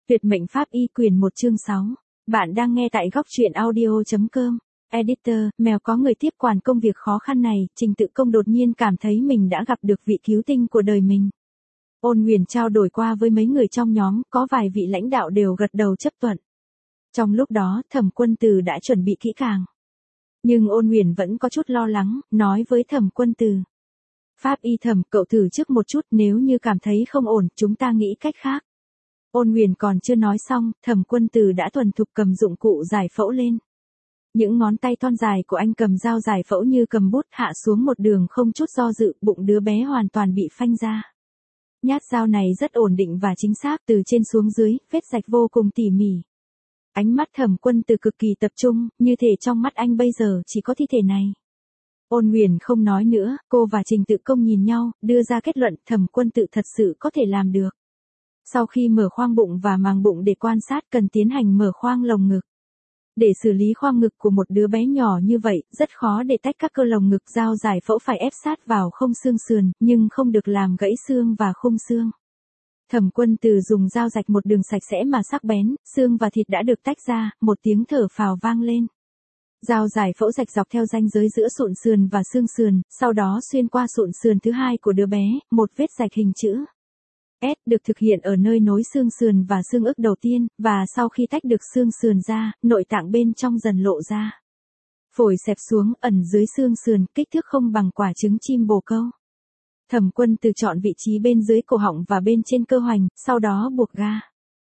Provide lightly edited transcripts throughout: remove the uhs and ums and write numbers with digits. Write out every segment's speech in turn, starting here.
Tuyệt mệnh pháp y quyền 1 chương 6. Bạn đang nghe tại góc truyện audio.com. Editor, mèo có người tiếp quản công việc khó khăn này, Trình Tự Công đột nhiên cảm thấy mình đã gặp được vị cứu tinh của đời mình. Ôn Huyền trao đổi qua với mấy người trong nhóm, có vài vị lãnh đạo đều gật đầu chấp thuận. Trong lúc đó, Thẩm Quân Từ đã chuẩn bị kỹ càng. Nhưng Ôn Huyền vẫn có chút lo lắng, nói với Thẩm Quân Từ. Pháp y Thẩm, cậu thử trước một chút, nếu như cảm thấy không ổn, chúng ta nghĩ cách khác. Ôn Huyền còn chưa nói xong, Thẩm Quân Từ đã thuần thục cầm dụng cụ giải phẫu lên. Những ngón tay thon dài của anh cầm dao giải phẫu như cầm bút hạ xuống một đường không chút do dự, bụng đứa bé hoàn toàn bị phanh ra. Nhát dao này rất ổn định và chính xác, từ trên xuống dưới, vết rạch vô cùng tỉ mỉ. Ánh mắt Thẩm Quân Từ cực kỳ tập trung, như thể trong mắt anh bây giờ chỉ có thi thể này. Ôn Huyền không nói nữa, cô và Trình Tự Công nhìn nhau, đưa ra kết luận Thẩm Quân Từ thật sự có thể làm được. Sau khi mở khoang bụng và màng bụng để quan sát cần tiến hành mở khoang lồng ngực. Để xử lý khoang ngực của một đứa bé nhỏ như vậy, rất khó để tách các cơ lồng ngực, dao giải phẫu phải ép sát vào không xương sườn, nhưng không được làm gãy xương và khung xương. Thẩm Quân Từ dùng dao rạch một đường sạch sẽ mà sắc bén, xương và thịt đã được tách ra, một tiếng thở phào vang lên. Dao giải phẫu rạch dọc theo ranh giới giữa sụn sườn và xương sườn, sau đó xuyên qua sụn sườn thứ hai của đứa bé, một vết rạch hình chữ S được thực hiện ở nơi nối xương sườn và xương ức đầu tiên, và sau khi tách được xương sườn ra, nội tạng bên trong dần lộ ra. Phổi xẹp xuống, ẩn dưới xương sườn, kích thước không bằng quả trứng chim bồ câu. Thẩm Quân Từ chọn vị trí bên dưới cổ họng và bên trên cơ hoành, sau đó buộc ga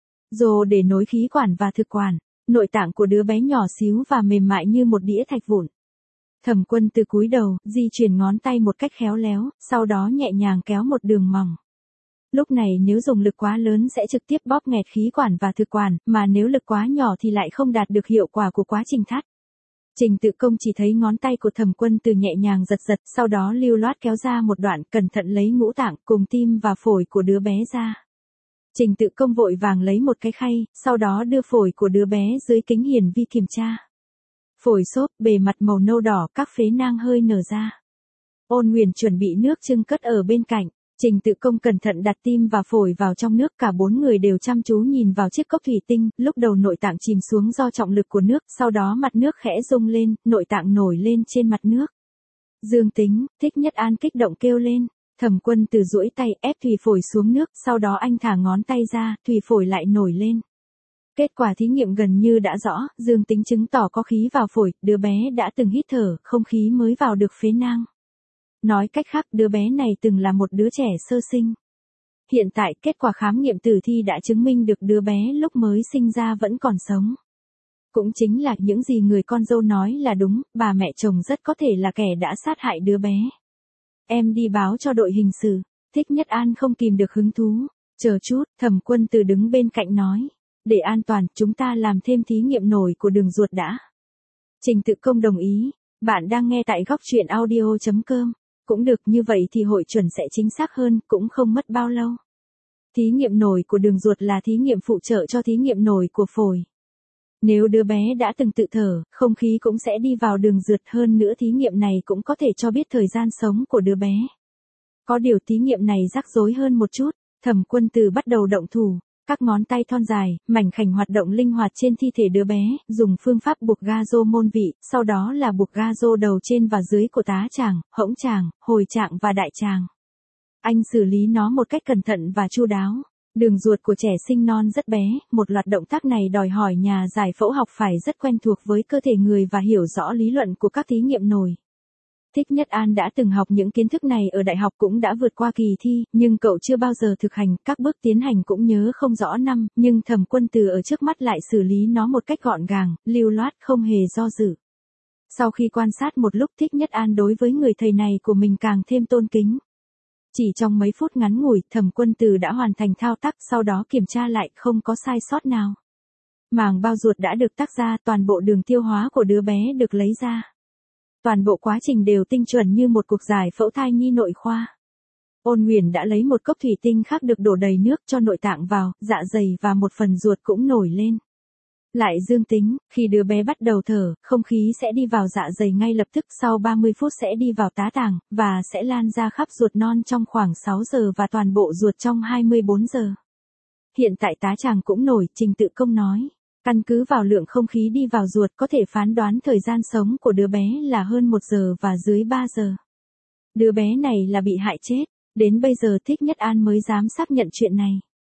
rồ để nối khí quản và thực quản. Nội tạng của đứa bé nhỏ xíu và mềm mại như một đĩa thạch vụn. Thẩm Quân Từ cúi đầu, di chuyển ngón tay một cách khéo léo, sau đó nhẹ nhàng kéo một đường mỏng. Lúc này nếu dùng lực quá lớn sẽ trực tiếp bóp nghẹt khí quản và thực quản, mà nếu lực quá nhỏ thì lại không đạt được hiệu quả của quá trình thắt. Trình Tự Công chỉ thấy ngón tay của Thẩm Quân Từ nhẹ nhàng giật giật, sau đó lưu loát kéo ra một đoạn, cẩn thận lấy ngũ tạng cùng tim và phổi của đứa bé ra. Trình Tự Công vội vàng lấy một cái khay, sau đó đưa phổi của đứa bé dưới kính hiển vi kiểm tra. Phổi xốp, bề mặt màu nâu đỏ, các phế nang hơi nở ra. Ôn Huyền chuẩn bị nước chưng cất ở bên cạnh. Trình Tự Công cẩn thận đặt tim và phổi vào trong nước, cả bốn người đều chăm chú nhìn vào chiếc cốc thủy tinh, lúc đầu nội tạng chìm xuống do trọng lực của nước, sau đó mặt nước khẽ rung lên, nội tạng nổi lên trên mặt nước. Dương Tính, Thích Nhất An kích động kêu lên. Thẩm Quân Từ duỗi tay ép thủy phổi xuống nước, sau đó anh thả ngón tay ra, thủy phổi lại nổi lên. Kết quả thí nghiệm gần như đã rõ, dương tính chứng tỏ có khí vào phổi, đứa bé đã từng hít thở, không khí mới vào được phế nang. Nói cách khác, đứa bé này từng là một đứa trẻ sơ sinh. Hiện tại, kết quả khám nghiệm tử thi đã chứng minh được đứa bé lúc mới sinh ra vẫn còn sống. Cũng chính là những gì người con dâu nói là đúng, bà mẹ chồng rất có thể là kẻ đã sát hại đứa bé. Em đi báo cho đội hình sự. Thích Nhất An không kìm được hứng thú. Chờ chút, Thẩm Quân Từ đứng bên cạnh nói. Để an toàn, chúng ta làm thêm thí nghiệm nổi của đường ruột đã. Trình Tự Công đồng ý. Bạn đang nghe tại góc truyện audio.com. Cũng được, như vậy thì hội chuẩn sẽ chính xác hơn, cũng không mất bao lâu. Thí nghiệm nổi của đường ruột là thí nghiệm phụ trợ cho thí nghiệm nổi của phổi. Nếu đứa bé đã từng tự thở, không khí cũng sẽ đi vào đường ruột, hơn nữa thí nghiệm này cũng có thể cho biết thời gian sống của đứa bé. Có điều thí nghiệm này rắc rối hơn một chút. Thẩm Quân Từ bắt đầu động thủ. Các ngón tay thon dài, mảnh khảnh hoạt động linh hoạt trên thi thể đứa bé, dùng phương pháp buộc ga rô môn vị, sau đó là buộc ga rô đầu trên và dưới của tá tràng, hõng tràng, hồi tràng và đại tràng. Anh xử lý nó một cách cẩn thận và chu đáo. Đường ruột của trẻ sinh non rất bé, một loạt động tác này đòi hỏi nhà giải phẫu học phải rất quen thuộc với cơ thể người và hiểu rõ lý luận của các thí nghiệm nổi. Thích Nhất An đã từng học những kiến thức này ở đại học, cũng đã vượt qua kỳ thi, nhưng cậu chưa bao giờ thực hành, các bước tiến hành cũng nhớ không rõ năm, nhưng Thẩm Quân Từ ở trước mắt lại xử lý nó một cách gọn gàng, lưu loát, không hề do dự. Sau khi quan sát một lúc, Thích Nhất An đối với người thầy này của mình càng thêm tôn kính. Chỉ trong mấy phút ngắn ngủi, Thẩm Quân Từ đã hoàn thành thao tác, sau đó kiểm tra lại, không có sai sót nào. Màng bao ruột đã được tách ra, toàn bộ đường tiêu hóa của đứa bé được lấy ra. Toàn bộ quá trình đều tinh chuẩn như một cuộc giải phẫu thai nhi nội khoa. Ôn Huyền đã lấy một cốc thủy tinh khác được đổ đầy nước cho nội tạng vào, dạ dày và một phần ruột cũng nổi lên. Lại dương tính, khi đứa bé bắt đầu thở, không khí sẽ đi vào dạ dày ngay lập tức, sau 30 phút sẽ đi vào tá tàng, và sẽ lan ra khắp ruột non trong khoảng 6 giờ và toàn bộ ruột trong 24 giờ. Hiện tại tá tràng cũng nổi, Trình Tự Công nói. Căn cứ vào lượng không khí đi vào ruột có thể phán đoán thời gian sống của đứa bé là hơn 1 giờ và dưới 3 giờ. Đứa bé này là bị hại chết, đến bây giờ Thích Nhất An mới dám xác nhận chuyện này.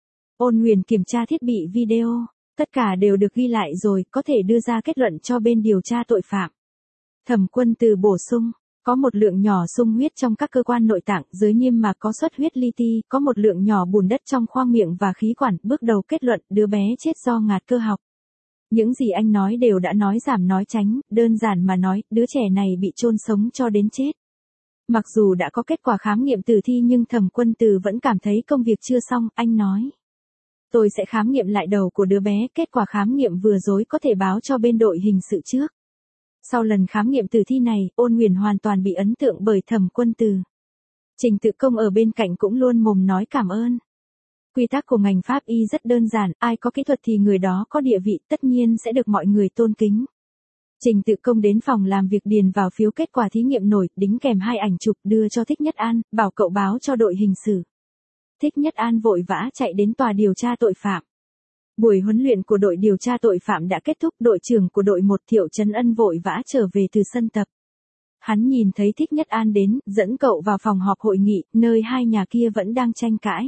Ôn Huyền kiểm tra thiết bị video, tất cả đều được ghi lại rồi, có thể đưa ra kết luận cho bên điều tra tội phạm. Thẩm Quân Từ bổ sung, có một lượng nhỏ xung huyết trong các cơ quan nội tạng, dưới niêm mạc có xuất huyết li ti, có một lượng nhỏ bùn đất trong khoang miệng và khí quản, bước đầu kết luận đứa bé chết do ngạt cơ học. Những gì anh nói đều đã nói giảm nói tránh, đơn giản mà nói, đứa trẻ này bị chôn sống cho đến chết. Mặc dù đã có kết quả khám nghiệm tử thi nhưng Thẩm Quân Từ vẫn cảm thấy công việc chưa xong, anh nói. Tôi sẽ khám nghiệm lại đầu của đứa bé, kết quả khám nghiệm vừa rồi có thể báo cho bên đội hình sự trước. Sau lần khám nghiệm tử thi này, Ôn Huyền hoàn toàn bị ấn tượng bởi Thẩm Quân Từ. Trình Tự Công ở bên cạnh cũng luôn mồm nói cảm ơn. Quy tắc của ngành pháp y rất đơn giản, ai có kỹ thuật thì người đó có địa vị, tất nhiên sẽ được mọi người tôn kính. Trình Tự Công đến phòng làm việc điền vào phiếu kết quả thí nghiệm nổi, đính kèm 2 ảnh chụp đưa cho Thích Nhất An, bảo cậu báo cho đội hình sự. Thích Nhất An vội vã chạy đến tòa điều tra tội phạm. Buổi huấn luyện của đội điều tra tội phạm đã kết thúc, đội trưởng của đội 1 Thiệu Trấn Ân vội vã trở về từ sân tập. Hắn nhìn thấy Thích Nhất An đến, dẫn cậu vào phòng họp hội nghị, nơi hai nhà kia vẫn đang tranh cãi.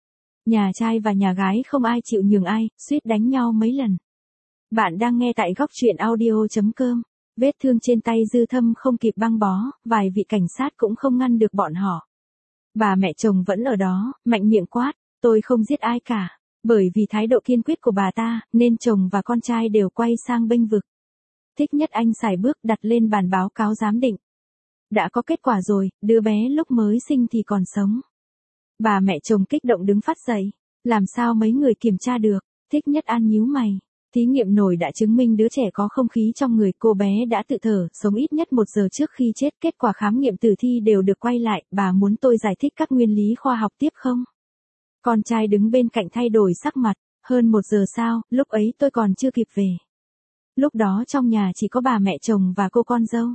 Nhà trai và nhà gái không ai chịu nhường ai, suýt đánh nhau mấy lần. Bạn đang nghe tại góc truyện audio.com. Vết thương trên tay Dư Thâm không kịp băng bó, vài vị cảnh sát cũng không ngăn được bọn họ. Bà mẹ chồng vẫn ở đó, mạnh miệng quát, tôi không giết ai cả. Bởi vì thái độ kiên quyết của bà ta, nên chồng và con trai đều quay sang bênh vực. Thích Nhất Anh sải bước đặt lên bàn báo cáo giám định. Đã có kết quả rồi, đứa bé lúc mới sinh thì còn sống. Bà mẹ chồng kích động đứng phát dậy. Làm sao mấy người kiểm tra được? Thích Nhất An nhíu mày. Thí nghiệm nổi đã chứng minh đứa trẻ có không khí trong người, cô bé đã tự thở, sống ít nhất 1 giờ trước khi chết, kết quả khám nghiệm tử thi đều được quay lại, bà muốn tôi giải thích các nguyên lý khoa học tiếp không? Con trai đứng bên cạnh thay đổi sắc mặt, hơn 1 giờ sao, lúc ấy tôi còn chưa kịp về. Lúc đó trong nhà chỉ có bà mẹ chồng và cô con dâu.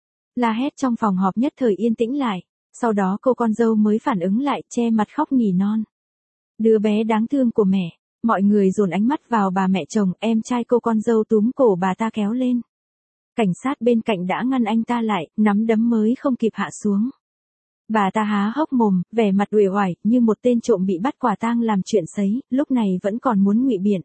La hét trong phòng họp nhất thời yên tĩnh lại, sau đó cô con dâu mới phản ứng lại, che mặt khóc nỉ non. Đứa bé đáng thương của mẹ. Mọi người dồn ánh mắt vào bà mẹ chồng, em trai cô con dâu túm cổ bà ta kéo lên. Cảnh sát bên cạnh đã ngăn anh ta lại, nắm đấm mới không kịp hạ xuống. Bà ta há hốc mồm, vẻ mặt uể oải, như một tên trộm bị bắt quả tang làm chuyện sấy, lúc này vẫn còn muốn ngụy biện.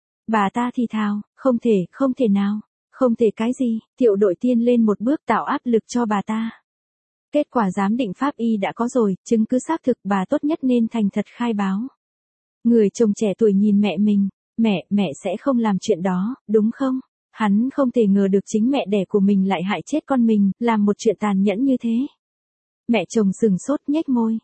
Bà ta thì thào, không thể nào, không thể cái gì, Thiệu đội tiên lên một bước tạo áp lực cho bà ta. Kết quả giám định pháp y đã có rồi, chứng cứ xác thực, bà tốt nhất nên thành thật khai báo. Người chồng trẻ tuổi nhìn mẹ mình, mẹ sẽ không làm chuyện đó, đúng không? Hắn không thể ngờ được chính mẹ đẻ của mình lại hại chết con mình, làm một chuyện tàn nhẫn như thế. Mẹ chồng sừng sốt nhếch môi,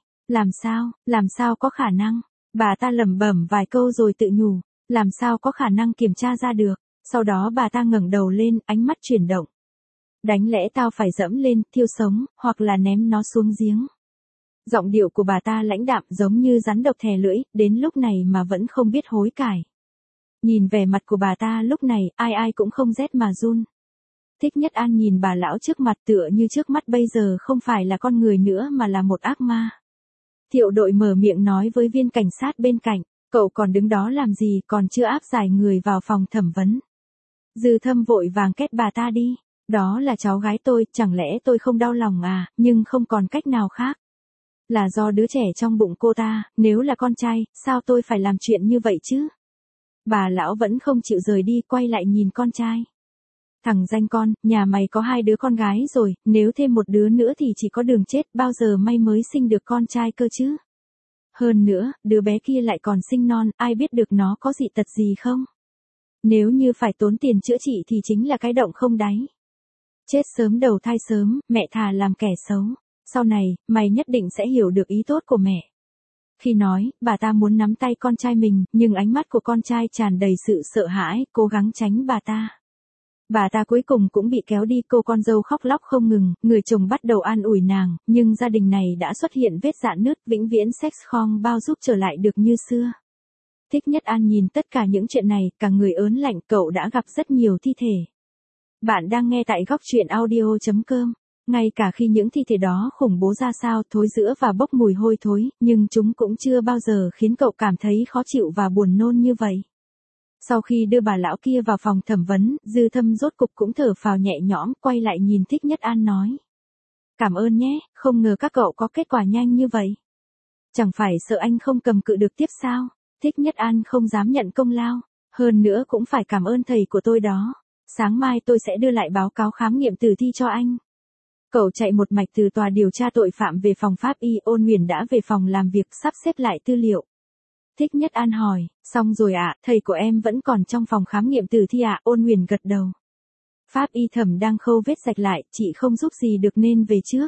làm sao có khả năng? Bà ta lẩm bẩm vài câu rồi tự nhủ, làm sao có khả năng kiểm tra ra được? Sau đó bà ta ngẩng đầu lên, ánh mắt chuyển động. Đánh lẽ tao phải dẫm lên, thiêu sống, hoặc là ném nó xuống giếng. Giọng điệu của bà ta lãnh đạm giống như rắn độc thè lưỡi, đến lúc này mà vẫn không biết hối cải. Nhìn vẻ mặt của bà ta lúc này, ai cũng không rét mà run. Thích Nhất An nhìn bà lão trước mặt tựa như trước mắt bây giờ không phải là con người nữa mà là một ác ma. Thiệu đội mở miệng nói với viên cảnh sát bên cạnh, cậu còn đứng đó làm gì, còn chưa áp giải người vào phòng thẩm vấn. Dư Thâm vội vàng két bà ta đi, đó là cháu gái tôi, chẳng lẽ tôi không đau lòng à, nhưng không còn cách nào khác. Là do đứa trẻ trong bụng cô ta, nếu là con trai, sao tôi phải làm chuyện như vậy chứ? Bà lão vẫn không chịu rời đi, quay lại nhìn con trai. Thằng danh con, nhà mày có 2 đứa con gái rồi, nếu thêm một đứa nữa thì chỉ có đường chết, bao giờ may mới sinh được con trai cơ chứ? Hơn nữa, đứa bé kia lại còn sinh non, ai biết được nó có dị tật gì không? Nếu như phải tốn tiền chữa trị thì chính là cái động không đáy. Chết sớm đầu thai sớm, mẹ thà làm kẻ xấu. Sau này, mày nhất định sẽ hiểu được ý tốt của mẹ. Khi nói, bà ta muốn nắm tay con trai mình, nhưng ánh mắt của con trai tràn đầy sự sợ hãi, cố gắng tránh bà ta. Bà ta cuối cùng cũng bị kéo đi, cô con dâu khóc lóc không ngừng, người chồng bắt đầu an ủi nàng, nhưng gia đình này đã xuất hiện vết rạn nứt, vĩnh viễn sex không bao giúp trở lại được như xưa. Thích Nhất An nhìn tất cả những chuyện này, cả người ớn lạnh, cậu đã gặp rất nhiều thi thể. Bạn đang nghe tại góc truyện audio.com. Ngay cả khi những thi thể đó khủng bố ra sao, thối rữa và bốc mùi hôi thối, nhưng chúng cũng chưa bao giờ khiến cậu cảm thấy khó chịu và buồn nôn như vậy. Sau khi đưa bà lão kia vào phòng thẩm vấn, Dư Thâm rốt cục cũng thở phào nhẹ nhõm, quay lại nhìn Thích Nhất An nói. Cảm ơn nhé, không ngờ các cậu có kết quả nhanh như vậy. Chẳng phải sợ anh không cầm cự được tiếp sao? Thích Nhất An không dám nhận công lao, hơn nữa cũng phải cảm ơn thầy của tôi đó. Sáng mai tôi sẽ đưa lại báo cáo khám nghiệm tử thi cho anh. Cậu chạy một mạch từ tòa điều tra tội phạm về phòng pháp y. Ôn Huyền đã về phòng làm việc sắp xếp lại tư liệu. Thích Nhất An hỏi, xong rồi ạ, thầy của em vẫn còn trong phòng khám nghiệm tử thi ạ? Ôn Huyền gật đầu. Pháp y Thẩm đang khâu vết rạch lại, chị không giúp gì được nên về trước.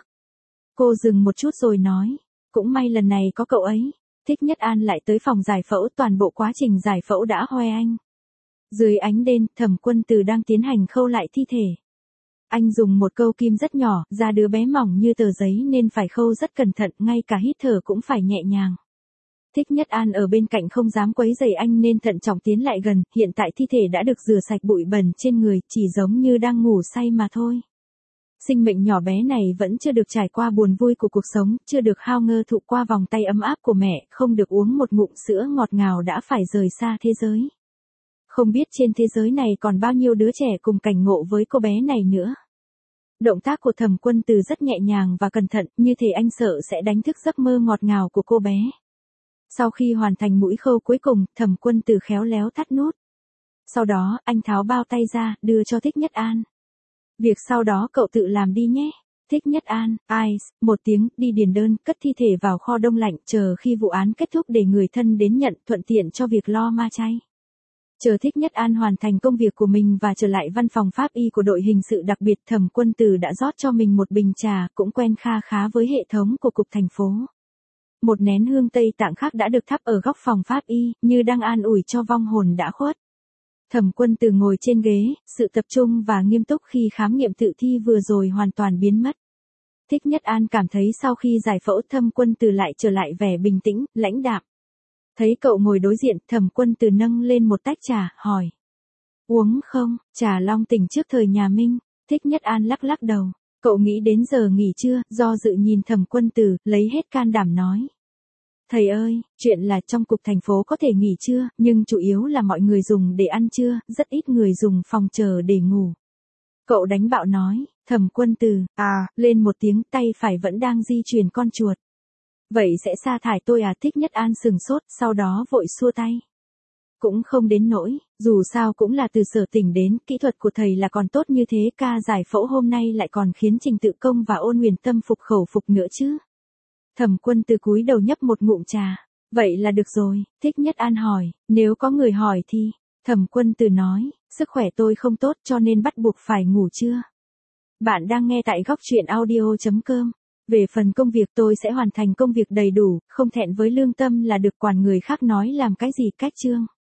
Cô dừng một chút rồi nói, cũng may lần này có cậu ấy. Thích Nhất An lại tới phòng giải phẫu, toàn bộ quá trình giải phẫu đã hoe anh. Dưới ánh đèn, Thẩm Quân Từ đang tiến hành khâu lại thi thể. Anh dùng một câu kim rất nhỏ, da đứa bé mỏng như tờ giấy nên phải khâu rất cẩn thận, ngay cả hít thở cũng phải nhẹ nhàng. Thích Nhất An ở bên cạnh không dám quấy rầy anh nên thận trọng tiến lại gần, hiện tại thi thể đã được rửa sạch bụi bẩn trên người, chỉ giống như đang ngủ say mà thôi. Sinh mệnh nhỏ bé này vẫn chưa được trải qua buồn vui của cuộc sống, chưa được hao ngơ thụ qua vòng tay ấm áp của mẹ, không được uống một ngụm sữa ngọt ngào đã phải rời xa thế giới. Không biết trên thế giới này còn bao nhiêu đứa trẻ cùng cảnh ngộ với cô bé này nữa. Động tác của Thẩm Quân Từ rất nhẹ nhàng và cẩn thận, như thể anh sợ sẽ đánh thức giấc mơ ngọt ngào của cô bé. Sau khi hoàn thành mũi khâu cuối cùng, Thẩm Quân Từ khéo léo thắt nút. Sau đó, anh tháo bao tay ra, đưa cho Thích Nhất An. Việc sau đó cậu tự làm đi nhé. Thích Nhất An, một tiếng, đi điền đơn, cất thi thể vào kho đông lạnh, chờ khi vụ án kết thúc để người thân đến nhận, thuận tiện cho việc lo ma chay. Chờ Thích Nhất An hoàn thành công việc của mình và trở lại văn phòng pháp y của đội hình sự đặc biệt, Thẩm Quân Từ đã rót cho mình một bình trà, cũng quen kha khá với hệ thống của cục thành phố. Một nén hương Tây Tạng khác đã được thắp ở góc phòng pháp y, như đang an ủi cho vong hồn đã khuất. Thẩm Quân Từ ngồi trên ghế, sự tập trung và nghiêm túc khi khám nghiệm tử thi vừa rồi hoàn toàn biến mất. Thích Nhất An cảm thấy sau khi giải phẫu Thẩm Quân Từ lại trở lại vẻ bình tĩnh, lãnh đạm. Thấy cậu ngồi đối diện, Thẩm Quân Từ nâng lên một tách trà, hỏi. Uống không? Trà long tỉnh trước thời nhà Minh. Thích Nhất An lắc lắc đầu. Cậu nghĩ đến giờ nghỉ trưa, do dự nhìn Thẩm Quân Từ, lấy hết can đảm nói. Thầy ơi, chuyện là trong cục thành phố có thể nghỉ trưa, nhưng chủ yếu là mọi người dùng để ăn trưa, rất ít người dùng phòng chờ để ngủ. Cậu đánh bạo nói, Thẩm Quân Từ, lên một tiếng, tay phải vẫn đang di chuyển con chuột. Vậy sẽ sa thải tôi à? Thích Nhất An sừng sốt, sau đó vội xua tay. Cũng không đến nỗi, dù sao cũng là từ Sở Tỉnh đến, kỹ thuật của thầy là còn tốt như thế, ca giải phẫu hôm nay lại còn khiến Trình Tự Công và Ôn Huyền tâm phục khẩu phục nữa chứ. Thẩm Quân Từ cúi đầu nhấp một ngụm trà. Vậy là được rồi, Thích Nhất An hỏi, nếu có người hỏi thì, Thẩm Quân Từ nói, sức khỏe tôi không tốt cho nên bắt buộc phải ngủ trưa. Bạn đang nghe tại góc truyện audio.com. Về phần công việc tôi sẽ hoàn thành công việc đầy đủ, không thẹn với lương tâm là được quản người khác nói làm cái gì cách chương.